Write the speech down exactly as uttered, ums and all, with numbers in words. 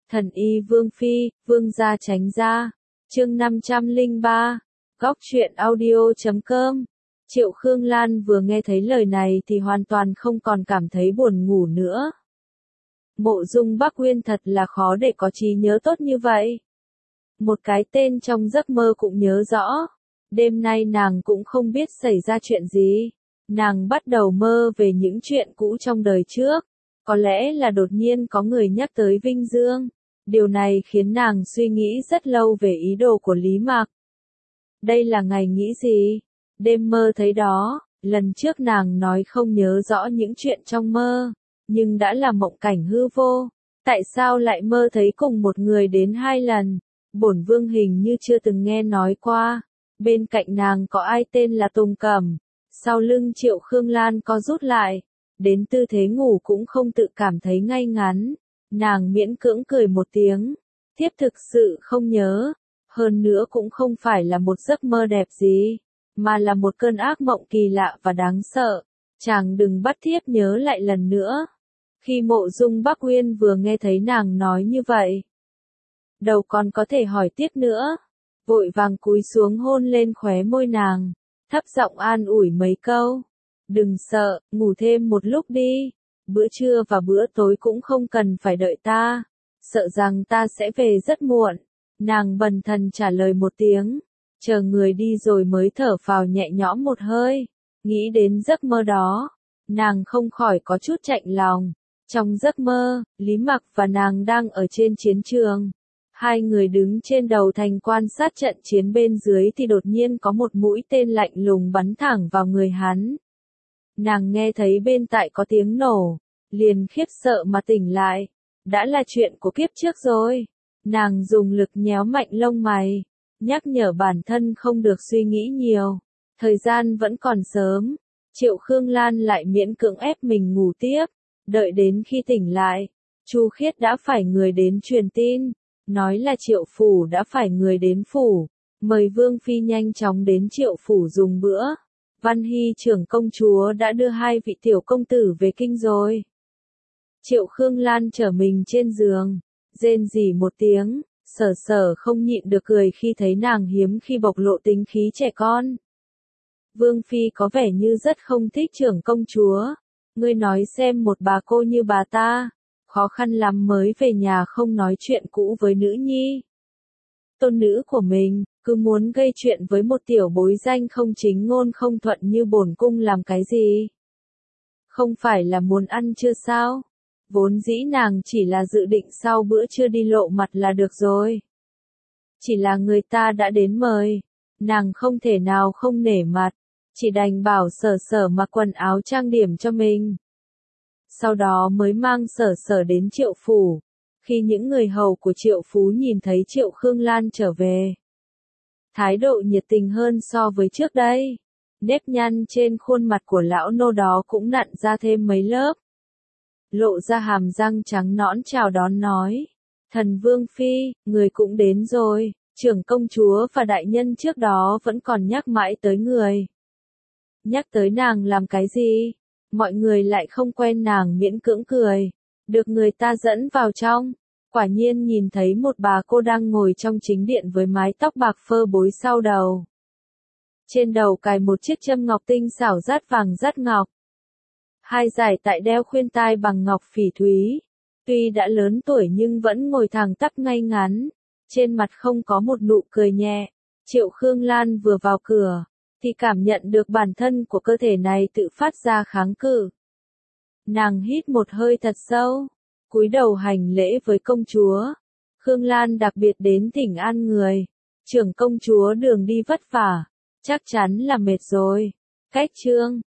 Thần y Vương Phi, Vương gia tránh ra. Chương năm trăm lẻ ba. Góc truyện audio chấm com. Triệu Khương Lan vừa nghe thấy lời này thì hoàn toàn không còn cảm thấy buồn ngủ nữa. Mộ Dung Bắc Uyên thật là khó để có trí nhớ tốt như vậy. Một cái tên trong giấc mơ cũng nhớ rõ. Đêm nay nàng cũng không biết xảy ra chuyện gì. Nàng bắt đầu mơ về những chuyện cũ trong đời trước. Có lẽ là đột nhiên có người nhắc tới Vinh Dương. Điều này khiến nàng suy nghĩ rất lâu về ý đồ của Lý Mạc. Đây là ngày nghĩ gì? Đêm mơ thấy đó, lần trước nàng nói không nhớ rõ những chuyện trong mơ, nhưng đã là mộng cảnh hư vô. Tại sao lại mơ thấy cùng một người đến hai lần? Bổn vương hình như chưa từng nghe nói qua. Bên cạnh nàng có ai tên là Tùng Cẩm. Sau lưng Triệu Khương Lan có rút lại. Đến tư thế ngủ cũng không tự cảm thấy ngay ngắn. Nàng miễn cưỡng cười một tiếng. Thiếp thực sự không nhớ. Hơn nữa cũng không phải là một giấc mơ đẹp gì, mà là một cơn ác mộng kỳ lạ và đáng sợ. Chàng đừng bắt thiếp nhớ lại lần nữa. Khi Mộ Dung Bắc Uyên vừa nghe thấy nàng nói như vậy, đầu còn có thể hỏi tiếp nữa, vội vàng cúi xuống hôn lên khóe môi nàng, thấp giọng an ủi mấy câu. Đừng sợ, ngủ thêm một lúc đi. Bữa trưa và bữa tối cũng không cần phải đợi ta. Sợ rằng ta sẽ về rất muộn. Nàng bần thần trả lời một tiếng, chờ người đi rồi mới thở phào nhẹ nhõm một hơi. Nghĩ đến giấc mơ đó, nàng không khỏi có chút chạnh lòng. Trong giấc mơ, Lý Mặc và nàng đang ở trên chiến trường. Hai người đứng trên đầu thành quan sát trận chiến bên dưới thì đột nhiên có một mũi tên lạnh lùng bắn thẳng vào người hắn. Nàng nghe thấy bên tai có tiếng nổ, liền khiếp sợ mà tỉnh lại. Đã là chuyện của kiếp trước rồi. Nàng dùng lực nhéo mạnh lông mày, nhắc nhở bản thân không được suy nghĩ nhiều. Thời gian vẫn còn sớm. Triệu Khương Lan lại miễn cưỡng ép mình ngủ tiếp. Đợi đến khi tỉnh lại, Chu Khiết đã phải người đến truyền tin, nói là Triệu phủ đã phải người đến phủ, mời Vương Phi nhanh chóng đến Triệu phủ dùng bữa. Văn Hy trưởng công chúa đã đưa hai vị tiểu công tử về kinh rồi. Triệu Khương Lan trở mình trên giường, rên rỉ một tiếng, sở sở không nhịn được cười khi thấy nàng hiếm khi bộc lộ tính khí trẻ con. Vương Phi có vẻ như rất không thích trưởng công chúa. Ngươi nói xem, một bà cô như bà ta, khó khăn lắm mới về nhà không nói chuyện cũ với nữ nhi tôn nữ của mình, cứ muốn gây chuyện với một tiểu bối danh không chính ngôn không thuận như bổn cung làm cái gì? Không phải là muốn ăn chưa sao? Vốn dĩ nàng chỉ là dự định sau bữa trưa đi lộ mặt là được rồi. Chỉ là người ta đã đến mời, nàng không thể nào không nể mặt, chỉ đành bảo sở sở mặc quần áo trang điểm cho mình. Sau đó mới mang sở sở đến Triệu phủ. Khi những người hầu của Triệu Phú nhìn thấy Triệu Khương Lan trở về, thái độ nhiệt tình hơn so với trước đây. Nếp nhăn trên khuôn mặt của lão nô đó cũng nặn ra thêm mấy lớp. Lộ ra hàm răng trắng nõn chào đón nói. Thần Vương Phi, người cũng đến rồi. Trưởng công chúa và đại nhân trước đó vẫn còn nhắc mãi tới người. Nhắc tới nàng làm cái gì? Mọi người lại không quen nàng miễn cưỡng cười. Được người ta dẫn vào trong. Quả nhiên nhìn thấy một bà cô đang ngồi trong chính điện với mái tóc bạc phơ bối sau đầu. Trên đầu cài một chiếc châm ngọc tinh xảo dát vàng dát ngọc. Hai dải tại đeo khuyên tai bằng ngọc phỉ thúy. Tuy đã lớn tuổi nhưng vẫn ngồi thẳng tắp ngay ngắn. Trên mặt không có một nụ cười nhẹ. Triệu Khương Lan vừa vào cửa, thì cảm nhận được bản thân của cơ thể này tự phát ra kháng cự. Nàng hít một hơi thật sâu, cúi đầu hành lễ với công chúa. Khương Lan đặc biệt đến thỉnh an người. Trưởng công chúa đường đi vất vả, chắc chắn là mệt rồi. Cách chương